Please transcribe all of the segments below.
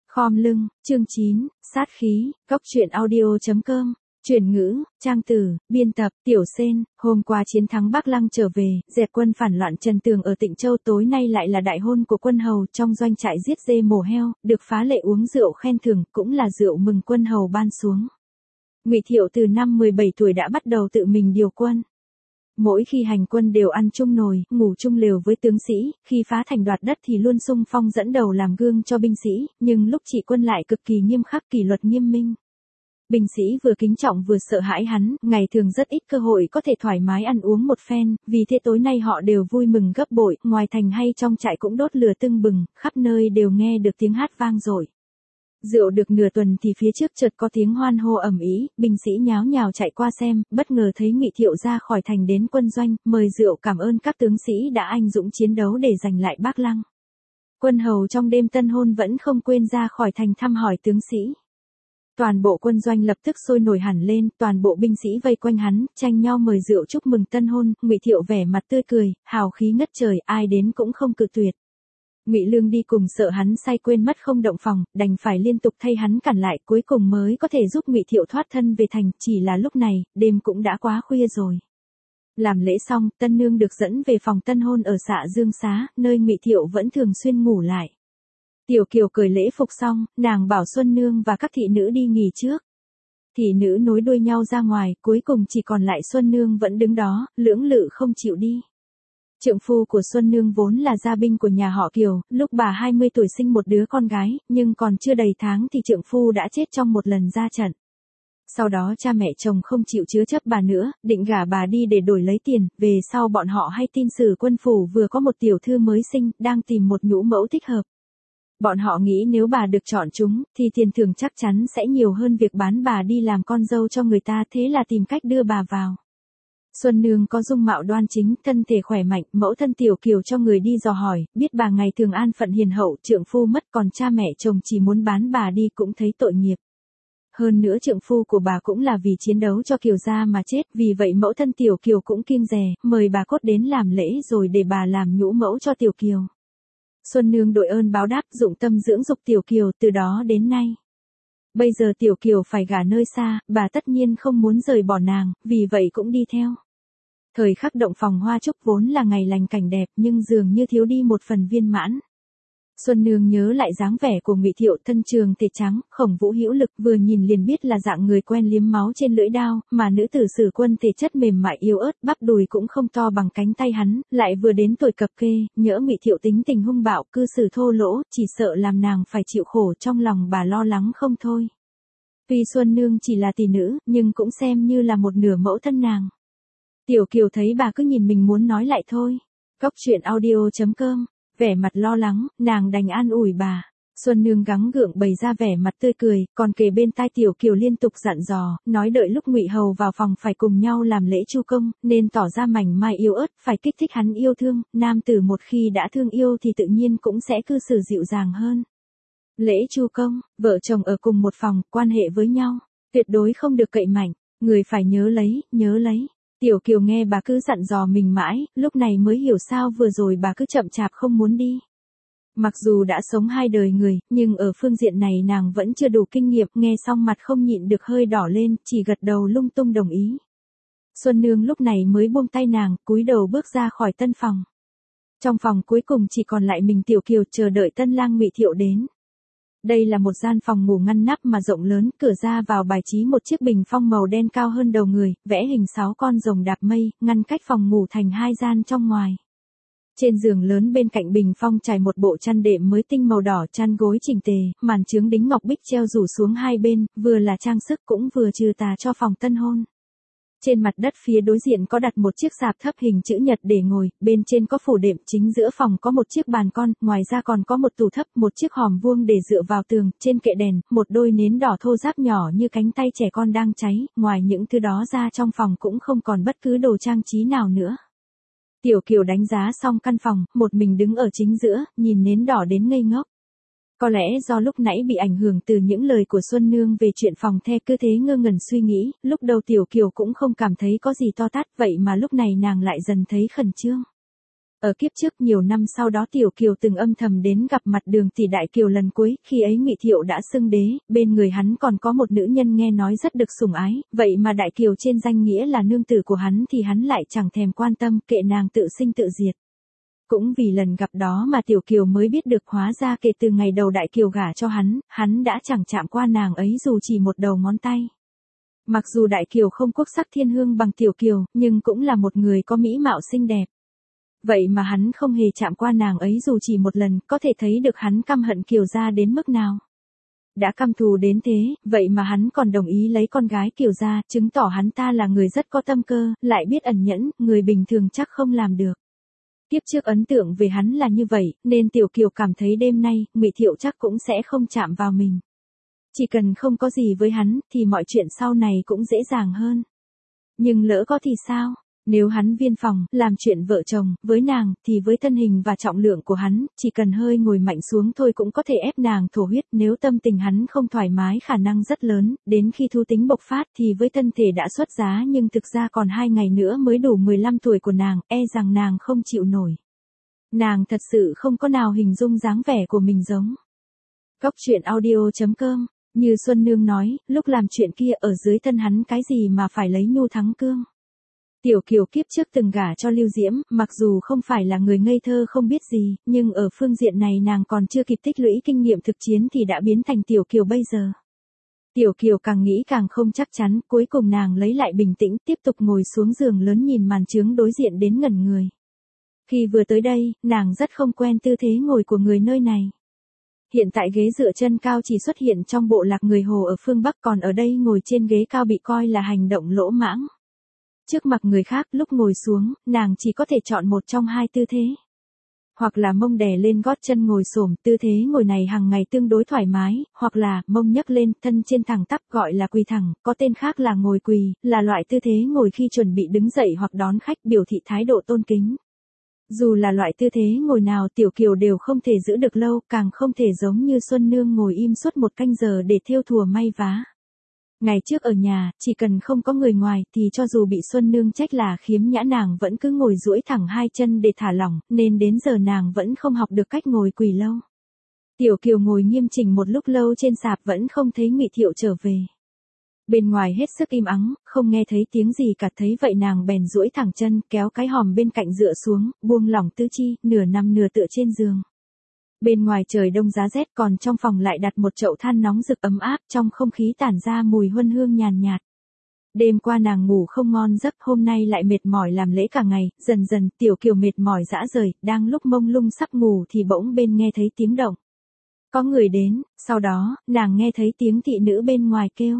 Khom lưng, chương 9, sát khí, góc truyện audio.com, chuyển ngữ, trang tử, biên tập, Tiểu Sên. Hôm qua chiến thắng Bắc Lăng trở về, dẹp quân phản loạn Trần Tường ở Tịnh Châu, tối nay lại là đại hôn của quân hầu trong doanh trại giết dê mổ heo, được phá lệ uống rượu khen thưởng, cũng là rượu mừng quân hầu ban xuống. Ngụy Thiệu từ năm 17 tuổi đã bắt đầu tự mình điều quân. Mỗi khi hành quân đều ăn chung nồi, ngủ chung lều với tướng sĩ, khi phá thành đoạt đất thì luôn xung phong dẫn đầu làm gương cho binh sĩ, nhưng lúc trị quân lại cực kỳ nghiêm khắc, kỷ luật nghiêm minh. Binh sĩ vừa kính trọng vừa sợ hãi hắn, ngày thường rất ít cơ hội có thể thoải mái ăn uống một phen, vì thế tối nay họ đều vui mừng gấp bội, ngoài thành hay trong trại cũng đốt lửa tưng bừng, khắp nơi đều nghe được tiếng hát vang dội. Rượu được nửa tuần thì phía trước chợt có tiếng hoan hô ầm ĩ, binh sĩ nháo nhào chạy qua xem, bất ngờ thấy Ngụy Thiệu ra khỏi thành đến quân doanh, mời rượu cảm ơn các tướng sĩ đã anh dũng chiến đấu để giành lại Bắc Lăng. Quân hầu trong đêm tân hôn vẫn không quên ra khỏi thành thăm hỏi tướng sĩ. Toàn bộ quân doanh lập tức sôi nổi hẳn lên, toàn bộ binh sĩ vây quanh hắn, tranh nhau mời rượu chúc mừng tân hôn. Ngụy Thiệu vẻ mặt tươi cười, hào khí ngất trời, ai đến cũng không cự tuyệt. Ngụy Lương đi cùng sợ hắn say quên mất không động phòng, đành phải liên tục thay hắn cản lại, cuối cùng mới có thể giúp Ngụy Thiệu thoát thân về thành, chỉ là lúc này, đêm cũng đã quá khuya rồi. Làm lễ xong, tân nương được dẫn về phòng tân hôn ở Xạ Dương Xá, nơi Ngụy Thiệu vẫn thường xuyên ngủ lại. Tiểu Kiều cởi lễ phục xong, nàng bảo Xuân Nương và các thị nữ đi nghỉ trước. Thị nữ nối đuôi nhau ra ngoài, cuối cùng chỉ còn lại Xuân Nương vẫn đứng đó, lưỡng lự không chịu đi. Trượng phu của Xuân Nương vốn là gia binh của nhà họ Kiều, lúc bà 20 tuổi sinh một đứa con gái, nhưng còn chưa đầy tháng thì trượng phu đã chết trong một lần ra trận. Sau đó cha mẹ chồng không chịu chứa chấp bà nữa, định gả bà đi để đổi lấy tiền, về sau bọn họ hay tin Sử Quân phủ vừa có một tiểu thư mới sinh, đang tìm một nhũ mẫu thích hợp. Bọn họ nghĩ nếu bà được chọn chúng, thì tiền thưởng chắc chắn sẽ nhiều hơn việc bán bà đi làm con dâu cho người ta, thế là tìm cách đưa bà vào. Xuân Nương có dung mạo đoan chính, thân thể khỏe mạnh, mẫu thân Tiểu Kiều cho người đi dò hỏi, biết bà ngày thường an phận hiền hậu, trượng phu mất, còn cha mẹ chồng chỉ muốn bán bà đi cũng thấy tội nghiệp. Hơn nữa trượng phu của bà cũng là vì chiến đấu cho Kiều gia mà chết, vì vậy mẫu thân Tiểu Kiều cũng kiêng dè, mời bà cốt đến làm lễ rồi để bà làm nhũ mẫu cho Tiểu Kiều. Xuân Nương đội ơn báo đáp, dụng tâm dưỡng dục Tiểu Kiều từ đó đến nay. Bây giờ Tiểu Kiều phải gả nơi xa, bà tất nhiên không muốn rời bỏ nàng, vì vậy cũng đi theo. Thời khắc động phòng hoa trúc vốn là ngày lành cảnh đẹp, nhưng dường như thiếu đi một phần viên mãn. Xuân Nương nhớ lại dáng vẻ của Ngụy Thiệu, thân trường thể trắng, khổng vũ hữu lực, vừa nhìn liền biết là dạng người quen liếm máu trên lưỡi đao, mà nữ tử Sử Quân thể chất mềm mại yếu ớt, bắp đùi cũng không to bằng cánh tay hắn, lại vừa đến tuổi cập kê, nhỡ Ngụy Thiệu tính tình hung bạo, cư xử thô lỗ, chỉ sợ làm nàng phải chịu khổ, trong lòng bà lo lắng không thôi. Tuy Xuân Nương chỉ là tỷ nữ, nhưng cũng xem như là một nửa mẫu thân nàng. Tiểu Kiều thấy bà cứ nhìn mình muốn nói lại thôi. Góc truyện audio.com, vẻ mặt lo lắng, nàng đành an ủi bà. Xuân Nương gắng gượng bày ra vẻ mặt tươi cười, còn kề bên tai Tiểu Kiều liên tục dặn dò, nói đợi lúc Ngụy hầu vào phòng phải cùng nhau làm lễ chu công, nên tỏ ra mảnh mai yếu ớt, phải kích thích hắn yêu thương, nam tử một khi đã thương yêu thì tự nhiên cũng sẽ cư xử dịu dàng hơn. Lễ chu công, vợ chồng ở cùng một phòng, quan hệ với nhau, tuyệt đối không được cậy mạnh, người phải nhớ lấy, nhớ lấy. Tiểu Kiều nghe bà cứ dặn dò mình mãi, lúc này mới hiểu sao vừa rồi bà cứ chậm chạp không muốn đi. Mặc dù đã sống hai đời người, nhưng ở phương diện này nàng vẫn chưa đủ kinh nghiệm, nghe xong mặt không nhịn được hơi đỏ lên, chỉ gật đầu lung tung đồng ý. Xuân Nương lúc này mới buông tay nàng, cúi đầu bước ra khỏi tân phòng. Trong phòng cuối cùng chỉ còn lại mình Tiểu Kiều chờ đợi tân lang Ngụy Thiệu đến. Đây là một gian phòng ngủ ngăn nắp mà rộng lớn, cửa ra vào bài trí một chiếc bình phong màu đen cao hơn đầu người, vẽ hình 6 con rồng đạp mây, ngăn cách phòng ngủ thành 2 gian trong ngoài. Trên giường lớn bên cạnh bình phong trải một bộ chăn đệm mới tinh màu đỏ, chăn gối chỉnh tề, màn chướng đính ngọc bích treo rủ xuống hai bên, vừa là trang sức cũng vừa trừ tà cho phòng tân hôn. Trên mặt đất phía đối diện có đặt một chiếc sạp thấp hình chữ nhật để ngồi, bên trên có phủ đệm, chính giữa phòng có một chiếc bàn con, ngoài ra còn có một tủ thấp, một chiếc hòm vuông để dựa vào tường, trên kệ đèn, một đôi nến đỏ thô ráp nhỏ như cánh tay trẻ con đang cháy, ngoài những thứ đó ra trong phòng cũng không còn bất cứ đồ trang trí nào nữa. Tiểu Kiều đánh giá xong căn phòng, một mình đứng ở chính giữa, nhìn nến đỏ đến ngây ngốc. Có lẽ do lúc nãy bị ảnh hưởng từ những lời của Xuân Nương về chuyện phòng the, cứ thế ngơ ngẩn suy nghĩ, lúc đầu Tiểu Kiều cũng không cảm thấy có gì to tát, vậy mà lúc này nàng lại dần thấy khẩn trương. Ở kiếp trước nhiều năm sau đó Tiểu Kiều từng âm thầm đến gặp mặt Đường tỷ Đại Kiều lần cuối, khi ấy Ngụy Thiệu đã xưng đế, bên người hắn còn có một nữ nhân nghe nói rất được sủng ái, vậy mà Đại Kiều trên danh nghĩa là nương tử của hắn thì hắn lại chẳng thèm quan tâm, kệ nàng tự sinh tự diệt. Cũng vì lần gặp đó mà Tiểu Kiều mới biết được hóa ra kể từ ngày đầu Đại Kiều gả cho hắn đã chẳng chạm qua nàng ấy dù chỉ một đầu ngón tay. Mặc dù Đại Kiều không quốc sắc thiên hương bằng Tiểu Kiều, nhưng cũng là một người có mỹ mạo xinh đẹp. Vậy mà hắn không hề chạm qua nàng ấy dù chỉ một lần, có thể thấy được hắn căm hận Kiều gia đến mức nào. Đã căm thù đến thế, vậy mà hắn còn đồng ý lấy con gái Kiều gia, chứng tỏ hắn ta là người rất có tâm cơ, lại biết ẩn nhẫn, người bình thường chắc không làm được. Tiếp trước ấn tượng về hắn là như vậy, nên Tiểu Kiều cảm thấy đêm nay, Ngụy Thiệu chắc cũng sẽ không chạm vào mình. Chỉ cần không có gì với hắn, thì mọi chuyện sau này cũng dễ dàng hơn. Nhưng lỡ có thì sao? Nếu hắn viên phòng, làm chuyện vợ chồng, với nàng, thì với thân hình và trọng lượng của hắn, chỉ cần hơi ngồi mạnh xuống thôi cũng có thể ép nàng thổ huyết. Nếu tâm tình hắn không thoải mái khả năng rất lớn, đến khi thu tính bộc phát thì với thân thể đã xuất giá nhưng thực ra còn 2 ngày nữa mới đủ 15 tuổi của nàng, e rằng nàng không chịu nổi. Nàng thật sự không có nào hình dung dáng vẻ của mình giống. Góc truyện audio.com. Như Xuân Nương nói, lúc làm chuyện kia ở dưới thân hắn cái gì mà phải lấy nhu thắng cương. Tiểu Kiều kiếp trước từng gả cho Lưu Diễm, mặc dù không phải là người ngây thơ không biết gì, nhưng ở phương diện này nàng còn chưa kịp tích lũy kinh nghiệm thực chiến thì đã biến thành Tiểu Kiều bây giờ. Tiểu Kiều càng nghĩ càng không chắc chắn, cuối cùng nàng lấy lại bình tĩnh, tiếp tục ngồi xuống giường lớn nhìn màn chướng đối diện đến ngẩn người. Khi vừa tới đây, nàng rất không quen tư thế ngồi của người nơi này. Hiện tại ghế dựa chân cao chỉ xuất hiện trong bộ lạc người Hồ ở phương Bắc, còn ở đây ngồi trên ghế cao bị coi là hành động lỗ mãng. Trước mặt người khác lúc ngồi xuống, nàng chỉ có thể chọn một trong hai tư thế. Hoặc là mông đè lên gót chân ngồi xổm, tư thế ngồi này hàng ngày tương đối thoải mái, hoặc là mông nhấc lên, thân trên thẳng tắp gọi là quỳ thẳng, có tên khác là ngồi quỳ, là loại tư thế ngồi khi chuẩn bị đứng dậy hoặc đón khách, biểu thị thái độ tôn kính. Dù là loại tư thế ngồi nào Tiểu Kiều đều không thể giữ được lâu, càng không thể giống như Xuân Nương ngồi im suốt 1 canh giờ để thêu thùa may vá. Ngày trước ở nhà, chỉ cần không có người ngoài thì cho dù bị Xuân Nương trách là khiếm nhã nàng vẫn cứ ngồi duỗi thẳng 2 chân để thả lỏng, nên đến giờ nàng vẫn không học được cách ngồi quỳ lâu. Tiểu Kiều ngồi nghiêm chỉnh một lúc lâu trên sạp vẫn không thấy Ngụy Thiệu trở về. Bên ngoài hết sức im ắng, không nghe thấy tiếng gì cả, thấy vậy nàng bèn duỗi thẳng chân, kéo cái hòm bên cạnh dựa xuống, buông lỏng tứ chi, nửa nằm nửa tựa trên giường. Bên ngoài trời đông giá rét, còn trong phòng lại đặt một chậu than nóng rực ấm áp, trong không khí tản ra mùi huân hương nhàn nhạt. Đêm qua nàng ngủ không ngon giấc, hôm nay lại mệt mỏi làm lễ cả ngày, dần dần Tiểu Kiều mệt mỏi rã rời, đang lúc mông lung sắp ngủ thì bỗng bên nghe thấy tiếng động. Có người đến, sau đó, nàng nghe thấy tiếng thị nữ bên ngoài kêu.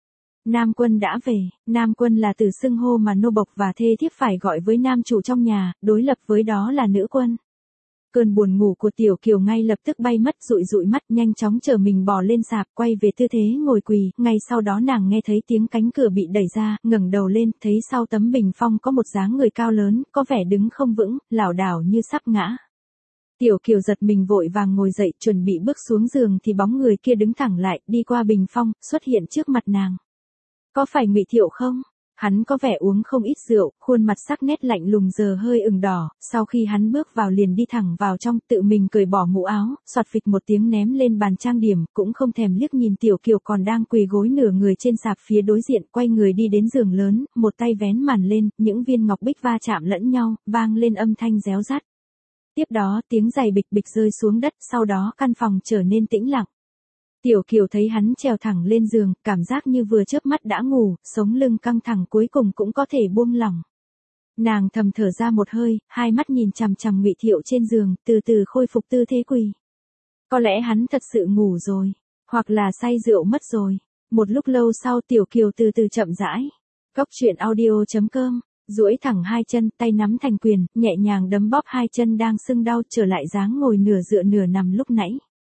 Nam Quân đã về. Nam Quân là từ xưng hô mà nô bộc và thê thiếp phải gọi với nam chủ trong nhà, đối lập với đó là nữ quân. Cơn buồn ngủ của Tiểu Kiều ngay lập tức bay mất, dụi mắt nhanh chóng trở mình bò lên sạp, quay về tư thế ngồi quỳ, ngay sau đó nàng nghe thấy tiếng cánh cửa bị đẩy ra, ngẩng đầu lên, thấy sau tấm bình phong có một dáng người cao lớn, có vẻ đứng không vững, lảo đảo như sắp ngã. Tiểu Kiều giật mình vội vàng ngồi dậy, chuẩn bị bước xuống giường thì bóng người kia đứng thẳng lại, đi qua bình phong, xuất hiện trước mặt nàng. Có phải Ngụy Thiệu không? Hắn có vẻ uống không ít rượu, khuôn mặt sắc nét lạnh lùng giờ hơi ửng đỏ, sau khi hắn bước vào liền đi thẳng vào trong, tự mình cởi bỏ mũ áo, xoạt phịch một tiếng ném lên bàn trang điểm, cũng không thèm liếc nhìn Tiểu Kiều còn đang quỳ gối nửa người trên sạp phía đối diện, quay người đi đến giường lớn, một tay vén màn lên, những viên ngọc bích va chạm lẫn nhau, vang lên âm thanh réo rắt. Tiếp đó tiếng giày bịch bịch rơi xuống đất, sau đó căn phòng trở nên tĩnh lặng. Tiểu Kiều thấy hắn trèo thẳng lên giường, cảm giác như vừa chớp mắt đã ngủ, sống lưng căng thẳng cuối cùng cũng có thể buông lỏng. Nàng thầm thở ra một hơi, hai mắt nhìn chằm chằm Ngụy Thiệu trên giường, từ từ khôi phục tư thế quỳ. Có lẽ hắn thật sự ngủ rồi, hoặc là say rượu mất rồi. Một lúc lâu sau Tiểu Kiều từ từ chậm rãi. Góc truyện audio.com, duỗi thẳng 2 chân, tay nắm thành quyền, nhẹ nhàng đấm bóp 2 chân đang sưng đau, trở lại dáng ngồi nửa dựa nửa nằm lúc nãy.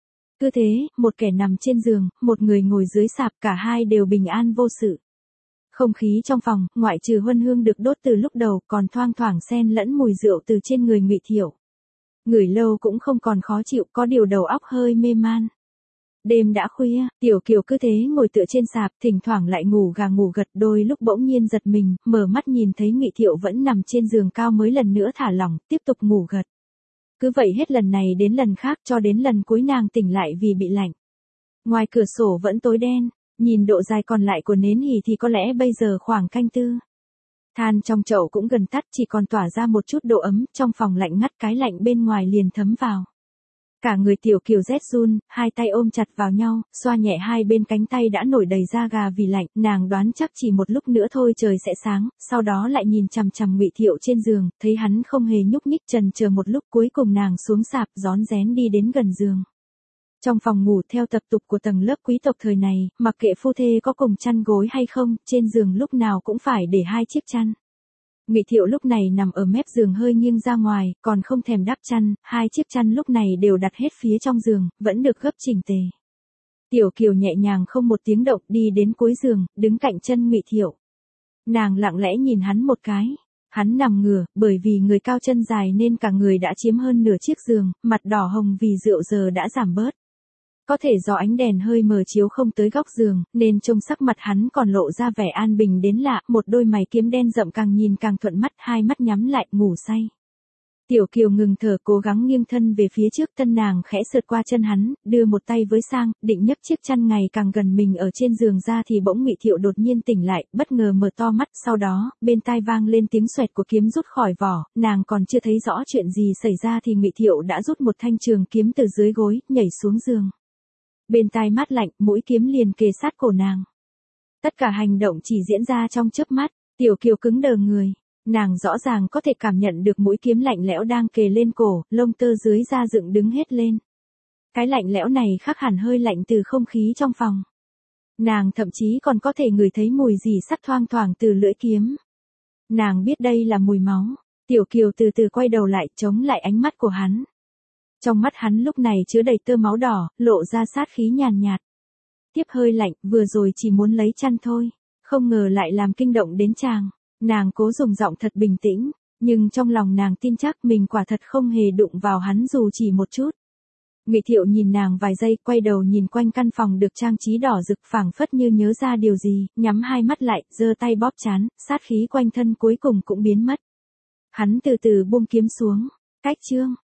Cứ thế, một kẻ nằm trên giường, một người ngồi dưới sạp, cả hai đều bình an vô sự. Không khí trong phòng, ngoại trừ huân hương được đốt từ lúc đầu, còn thoang thoảng xen lẫn mùi rượu từ trên người Ngụy Thiệu. Ngửi lâu cũng không còn khó chịu, có điều đầu óc hơi mê man. Đêm đã khuya, Tiểu Kiều cứ thế ngồi tựa trên sạp, thỉnh thoảng lại ngủ gà ngủ gật, đôi lúc bỗng nhiên giật mình, mở mắt nhìn thấy Ngụy Thiệu vẫn nằm trên giường cao mới lần nữa thả lỏng, tiếp tục ngủ gật. Cứ vậy hết lần này đến lần khác cho đến lần cuối nàng tỉnh lại vì bị lạnh. Ngoài cửa sổ vẫn tối đen, nhìn độ dài còn lại của nến hì thì có lẽ bây giờ khoảng canh tư. Than trong chậu cũng gần tắt, chỉ còn tỏa ra một chút độ ấm, trong phòng lạnh ngắt, cái lạnh bên ngoài liền thấm vào. Cả người Tiểu Kiều rét run, hai tay ôm chặt vào nhau, xoa nhẹ hai bên cánh tay đã nổi đầy da gà vì lạnh, nàng đoán chắc chỉ một lúc nữa thôi trời sẽ sáng, sau đó lại nhìn chằm chằm Ngụy Thiệu trên giường, thấy hắn không hề nhúc nhích, chần chờ một lúc, cuối cùng nàng xuống sạp, rón rén đi đến gần giường. Trong phòng ngủ theo tập tục của tầng lớp quý tộc thời này, mặc kệ phu thê có cùng chăn gối hay không, trên giường lúc nào cũng phải để hai chiếc chăn. Ngụy Thiệu lúc này nằm ở mép giường hơi nghiêng ra ngoài, còn không thèm đắp chăn, hai chiếc chăn lúc này đều đặt hết phía trong giường, vẫn được gấp chỉnh tề. Tiểu Kiều nhẹ nhàng không một tiếng động đi đến cuối giường, đứng cạnh chân Ngụy Thiệu. Nàng lặng lẽ nhìn hắn một cái. Hắn nằm ngửa, bởi vì người cao chân dài nên cả người đã chiếm hơn nửa chiếc giường, mặt đỏ hồng vì rượu giờ đã giảm bớt. Có thể do ánh đèn hơi mờ chiếu không tới góc giường, nên trông sắc mặt hắn còn lộ ra vẻ an bình đến lạ, một đôi mày kiếm đen rậm càng nhìn càng thuận mắt, hai mắt nhắm lại, ngủ say. Tiểu Kiều ngừng thở, cố gắng nghiêng thân về phía trước, thân nàng khẽ sượt qua chân hắn, đưa một tay với sang, định nhấc chiếc chăn ngày càng gần mình ở trên giường ra thì bỗng Ngụy Thiệu đột nhiên tỉnh lại, bất ngờ mở to mắt, sau đó, bên tai vang lên tiếng xoẹt của kiếm rút khỏi vỏ, nàng còn chưa thấy rõ chuyện gì xảy ra thì Ngụy Thiệu đã rút một thanh trường kiếm từ dưới gối, nhảy xuống giường. Bên tai mát lạnh, mũi kiếm liền kề sát cổ nàng. Tất cả hành động chỉ diễn ra trong chớp mắt, Tiểu Kiều cứng đờ người. Nàng rõ ràng có thể cảm nhận được mũi kiếm lạnh lẽo đang kề lên cổ, lông tơ dưới da dựng đứng hết lên. Cái lạnh lẽo này khác hẳn hơi lạnh từ không khí trong phòng. Nàng thậm chí còn có thể ngửi thấy mùi rỉ sắt thoang thoảng từ lưỡi kiếm. Nàng biết đây là mùi máu. Tiểu Kiều từ từ quay đầu lại, chống lại ánh mắt của hắn. Trong mắt hắn lúc này chứa đầy tơ máu đỏ, lộ ra sát khí nhàn nhạt. Tiếp hơi lạnh, vừa rồi chỉ muốn lấy chăn thôi, không ngờ lại làm kinh động đến chàng. Nàng cố dùng giọng thật bình tĩnh, nhưng trong lòng nàng tin chắc mình quả thật không hề đụng vào hắn dù chỉ một chút. Ngụy Thiệu nhìn nàng vài giây, quay đầu nhìn quanh căn phòng được trang trí đỏ rực, phảng phất như nhớ ra điều gì, nhắm hai mắt lại, giơ tay bóp trán, sát khí quanh thân cuối cùng cũng biến mất. Hắn từ từ buông kiếm xuống. Cách chương